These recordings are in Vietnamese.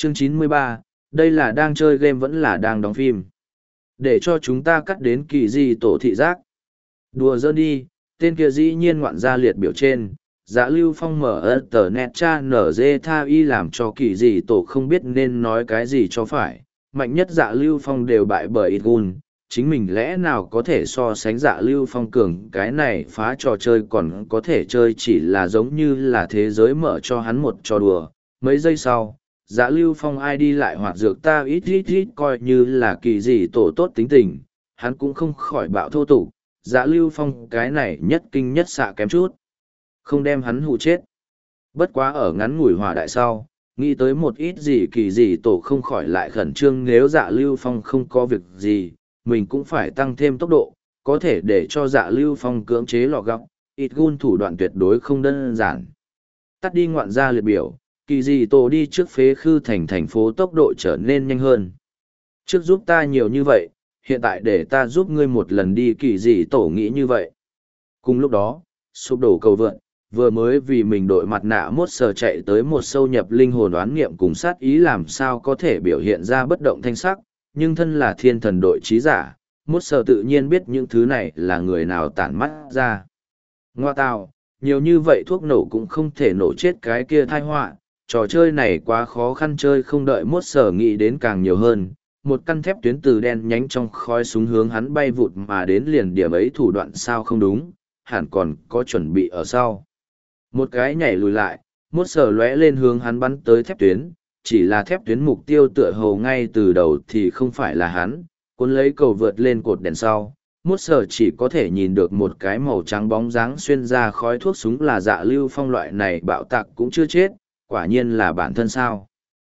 Chương 93, đây là đang chơi game vẫn là đang đóng phim. Để cho chúng ta cắt đến kỳ gì tổ thị giác. Đùa giỡn đi, tên kia dĩ nhiên ngoạn ra liệt biểu trên. Dạ Lưu Phong mở tờ net cha nở dê tha y làm cho kỳ gì tổ không biết nên nói cái gì cho phải. Mạnh nhất Dạ Lưu Phong đều bại bởi Itgun. Chính mình lẽ nào có thể so sánh Dạ Lưu Phong cường, cái này phá trò chơi còn có thể chơi chỉ là giống như là thế giới mở cho hắn một trò đùa. Mấy giây sau, Dạ Lưu Phong ai đi lại hoạt dược ta ít coi như là kỳ gì tổ tốt tính tình, hắn cũng không khỏi bạo thô tục. Dạ Lưu Phong cái này nhất kinh nhất xạ kém chút, không đem hắn hụ chết. Bất quá ở ngắn ngủi hỏa đại sau, nghĩ tới một ít gì kỳ gì tổ không khỏi lại khẩn trương, nếu Dạ Lưu Phong không có việc gì, mình cũng phải tăng thêm tốc độ, có thể để cho Dạ Lưu Phong cưỡng chế lọ gọng, ít gun thủ đoạn tuyệt đối không đơn giản. Tắt đi ngoạn gia liệt biểu, kỳ dị tổ đi trước phế khư thành phố tốc độ trở nên nhanh hơn. Trước giúp ta nhiều như vậy, hiện tại để ta giúp ngươi một lần đi, kỳ dị tổ nghĩ như vậy. Cùng lúc đó, sụp đổ cầu vượn, vừa mới vì mình đội mặt nạ mốt sờ chạy tới một sâu nhập linh hồn đoán nghiệm cùng sát ý làm sao có thể biểu hiện ra bất động thanh sắc, nhưng thân là thiên thần đội trí giả, mốt sờ tự nhiên biết những thứ này là người nào tản mắt ra. Ngoa tào, nhiều như vậy thuốc nổ cũng không thể nổ chết cái kia thai họa. Trò chơi này quá khó khăn chơi, không đợi mốt sở nghĩ đến càng nhiều hơn. Một căn thép tuyến từ đen nhánh trong khói súng hướng hắn bay vụt mà đến, liền điểm ấy thủ đoạn sao không đúng, hẳn còn có chuẩn bị ở sau. Một cái nhảy lùi lại, mốt sở lóe lên hướng hắn bắn tới thép tuyến, chỉ là thép tuyến mục tiêu tựa hồ ngay từ đầu thì không phải là hắn, cuốn lấy cầu vượt lên cột đèn sau. Mốt sở chỉ có thể nhìn được một cái màu trắng bóng dáng xuyên ra khói thuốc súng, là Dạ Lưu Phong. Loại này bạo tạc cũng chưa chết, quả nhiên là bản thân sao.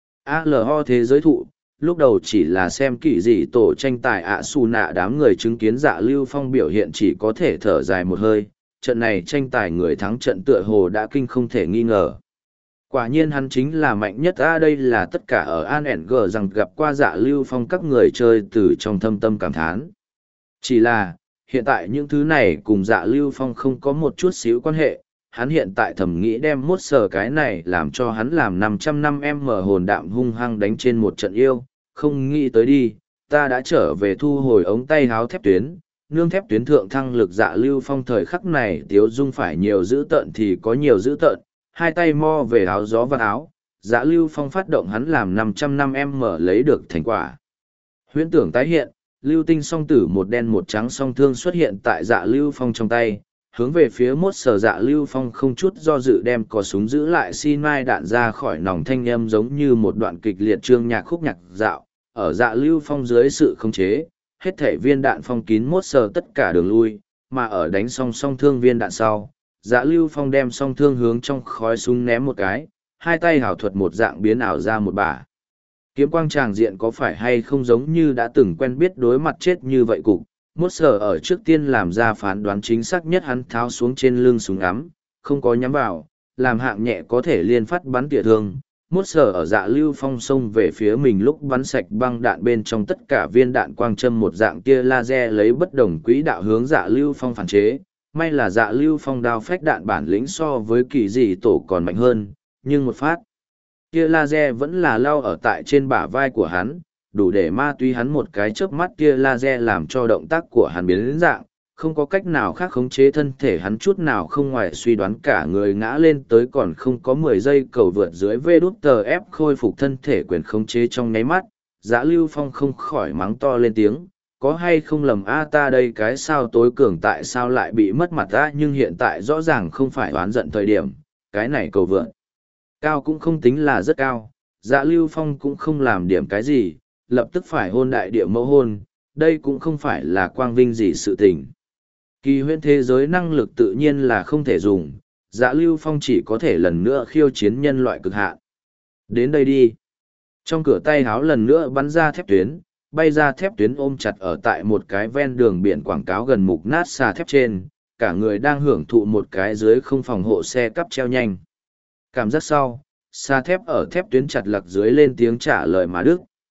ALO thế giới thụ, lúc đầu chỉ là xem kỳ dị tổ tranh tài xù nạ, đám người chứng kiến Dạ Lưu Phong biểu hiện chỉ có thể thở dài một hơi, trận này tranh tài người thắng trận tựa hồ đã kinh không thể nghi ngờ. Quả nhiên hắn chính là mạnh nhất. Đây là tất cả ở ANG rằng gặp qua Dạ Lưu Phong các người chơi từ trong thâm tâm cảm thán. Chỉ là, hiện tại những thứ này cùng Dạ Lưu Phong không có một chút xíu quan hệ. Hắn hiện tại thầm nghĩ đem mốt sờ cái này làm cho hắn làm 500 năm em mở hồn đạm hung hăng đánh trên một trận yêu, không nghĩ tới đi, ta đã trở về thu hồi ống tay háo thép tuyến, nương thép tuyến thượng thăng lực. Dạ Lưu Phong thời khắc này tiếu dung phải nhiều dữ tợn thì có nhiều dữ tợn, hai tay mo về áo gió và áo. Dạ Lưu Phong phát động hắn làm 500 năm em mở lấy được thành quả. Huyễn tưởng tái hiện, lưu tinh song tử một đen một trắng song thương xuất hiện tại Dạ Lưu Phong trong tay, hướng về phía mốt sờ. Dạ Lưu Phong không chút do dự đem cò súng giữ lại, xin mai đạn ra khỏi nòng, thanh âm giống như một đoạn kịch liệt chương nhạc khúc nhạc dạo. Ở Dạ Lưu Phong dưới sự khống chế, hết thể viên đạn phong kín mốt sờ tất cả đường lui, mà ở đánh xong song thương viên đạn sau, Dạ Lưu Phong đem song thương hướng trong khói súng ném một cái, hai tay hảo thuật một dạng biến ảo ra một bả kiếm quang. Tràng diện có phải hay không giống như đã từng quen biết, đối mặt chết như vậy cục. Mốt sở ở trước tiên làm ra phán đoán chính xác nhất, hắn tháo xuống trên lưng súng ngắm, không có nhắm vào, làm hạng nhẹ có thể liên phát bắn tỉa thương. Mốt sở ở Dạ Lưu Phong xông về phía mình lúc bắn sạch băng đạn bên trong tất cả viên đạn quang châm một dạng tia laser lấy bất đồng quỹ đạo hướng Dạ Lưu Phong phản chế. May là Dạ Lưu Phong đao phách đạn bản lĩnh so với kỳ dị tổ còn mạnh hơn, nhưng một phát tia laser vẫn là lao ở tại trên bả vai của hắn, đủ để ma túy hắn một cái chớp mắt. Tia laser làm cho động tác của hắn biến đến dạng, không có cách nào khác khống chế thân thể hắn chút nào không ngoài suy đoán, cả người ngã lên tới còn không có 10 giây cầu vượt dưới VF khôi phục thân thể quyền khống chế trong nháy mắt. Dạ Lưu Phong không khỏi mắng to lên tiếng, có hay không lầm ta đây cái sao tối cường tại sao lại bị mất mặt ta, nhưng hiện tại rõ ràng không phải oán giận thời điểm, cái này cầu vượt cao cũng không tính là rất cao. Dạ Lưu Phong cũng không làm điểm cái gì, lập tức phải hôn đại địa mẫu hôn, đây cũng không phải là quang vinh gì sự tình. Kỳ huyễn thế giới năng lực tự nhiên là không thể dùng, Dạ Lưu Phong chỉ có thể lần nữa khiêu chiến nhân loại cực hạn. Đến đây đi. Trong cửa tay háo lần nữa bắn ra thép tuyến, bay ra thép tuyến ôm chặt ở tại một cái ven đường biển quảng cáo gần mục nát xà thép trên, cả người đang hưởng thụ một cái dưới không phòng hộ xe cắp treo nhanh. Cảm giác sau, xà thép ở thép tuyến chặt lặc dưới lên tiếng trả lời mà đức,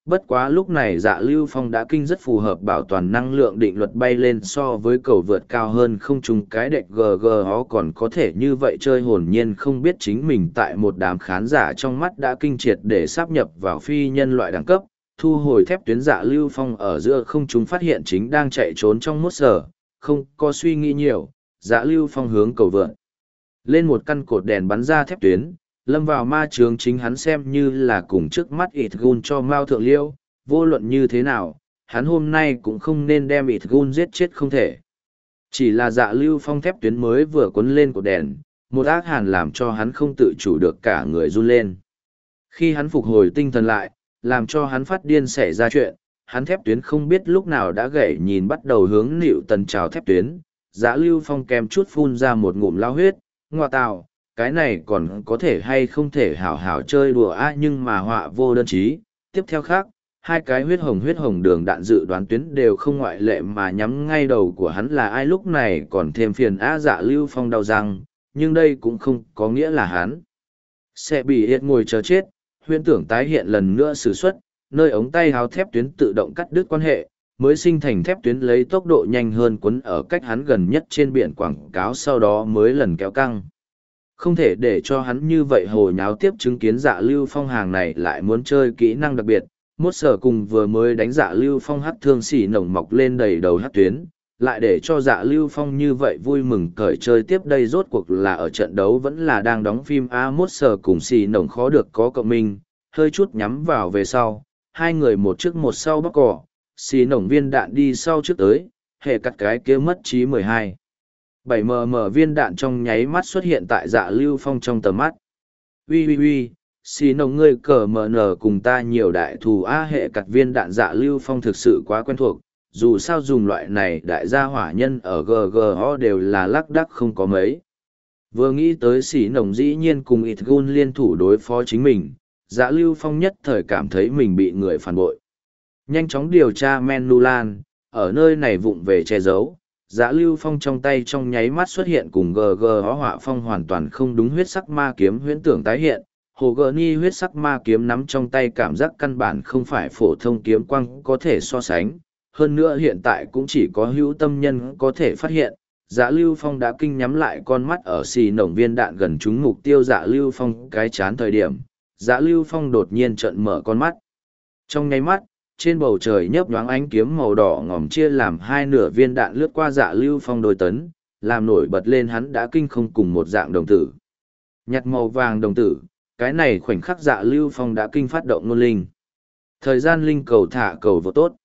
Bất quá lúc này Dạ Lưu Phong đã kinh rất phù hợp bảo toàn năng lượng định luật bay lên so với cầu vượt cao hơn không trùng cái đệch GG họ còn có thể như vậy chơi hồn nhiên không biết chính mình tại một đám khán giả trong mắt đã kinh triệt để sáp nhập vào phi nhân loại đẳng cấp, thu hồi thép tuyến Dạ Lưu Phong ở giữa không trung phát hiện chính đang chạy trốn trong mốt sở, không có suy nghĩ nhiều, Dạ Lưu Phong hướng cầu vượt. Lên một căn cột đèn bắn ra thép tuyến, lâm vào ma chướng chính hắn xem như là cùng trước mắt ịt gun cho Mao Thượng Liêu, vô luận như thế nào, hắn hôm nay cũng không nên đem ịt gun giết chết không thể. Chỉ là Dạ Lưu Phong thép tuyến mới vừa quấn lên cột đèn, một ác hàn làm cho hắn không tự chủ được cả người run lên. Khi hắn phục hồi tinh thần lại, làm cho hắn phát điên xảy ra chuyện, hắn thép tuyến không biết lúc nào đã gãy nhìn bắt đầu hướng Nịu Tần trào thép tuyến, Dạ Lưu Phong kèm chút phun ra một ngụm lao huyết, ngoa tào, cái này còn có thể hay không thể hảo hảo chơi đùa nhưng mà họa vô đơn chí. Tiếp theo khác, hai cái huyết hồng đường đạn dự đoán tuyến đều không ngoại lệ mà nhắm ngay đầu của hắn là ai lúc này còn thêm phiền Dạ Lưu Phong đau răng, nhưng đây cũng không có nghĩa là hắn sẽ bị hiện ngồi chờ chết. Huyễn tưởng tái hiện lần nữa sử xuất, nơi ống tay háo thép tuyến tự động cắt đứt quan hệ, mới sinh thành thép tuyến lấy tốc độ nhanh hơn quấn ở cách hắn gần nhất trên biển quảng cáo sau đó mới lần kéo căng. Không thể để cho hắn như vậy hồi nháo tiếp chứng kiến Dạ Lưu Phong hàng này lại muốn chơi kỹ năng đặc biệt, mốt sở cùng vừa mới đánh Dạ Lưu Phong hắt thương xỉ nồng mọc lên đầy đầu hắt tuyến, lại để cho Dạ Lưu Phong như vậy vui mừng cởi chơi tiếp đây rốt cuộc là ở trận đấu vẫn là đang đóng phim mốt sở cùng xỉ nồng khó được có cộng minh, hơi chút nhắm vào về sau, hai người một trước một sau bóc cỏ, xỉ nồng viên đạn đi sau trước tới, hệ cắt cái kia mất trí 12. 7mm viên đạn trong nháy mắt xuất hiện tại Dạ Lưu Phong trong tầm mắt. Ui, xì nồng ngươi cờ mờ nở cùng ta nhiều đại thù hệ cặt viên đạn Dạ Lưu Phong thực sự quá quen thuộc, dù sao dùng loại này đại gia hỏa nhân ở GGO đều là lác đắc không có mấy. Vừa nghĩ tới xì nồng dĩ nhiên cùng ịt gun liên thủ đối phó chính mình, Dạ Lưu Phong nhất thời cảm thấy mình bị người phản bội. Nhanh chóng điều tra Menulan, ở nơi này vụng về che giấu. Dạ Lưu Phong trong tay trong nháy mắt xuất hiện cùng GG họa phong hoàn toàn không đúng huyết sắc ma kiếm huyễn tưởng tái hiện. Hồ gờ ni huyết sắc ma kiếm nắm trong tay cảm giác căn bản không phải phổ thông kiếm quang có thể so sánh. Hơn nữa hiện tại cũng chỉ có hữu tâm nhân có thể phát hiện. Dạ Lưu Phong đã kinh nhắm lại con mắt ở xì nổng viên đạn gần trúng mục tiêu Dạ Lưu Phong cái chán thời điểm. Dạ Lưu Phong đột nhiên trợn mở con mắt. Trong nháy mắt, trên bầu trời nhấp nhoáng ánh kiếm màu đỏ ngòm chia làm hai nửa viên đạn lướt qua Dạ Lưu Phong đôi tấn, làm nổi bật lên hắn đã kinh không cùng một dạng đồng tử. Nhặt màu vàng đồng tử, cái này khoảnh khắc Dạ Lưu Phong đã kinh phát động nôn linh. Thời gian linh cầu thả cầu vô tốt.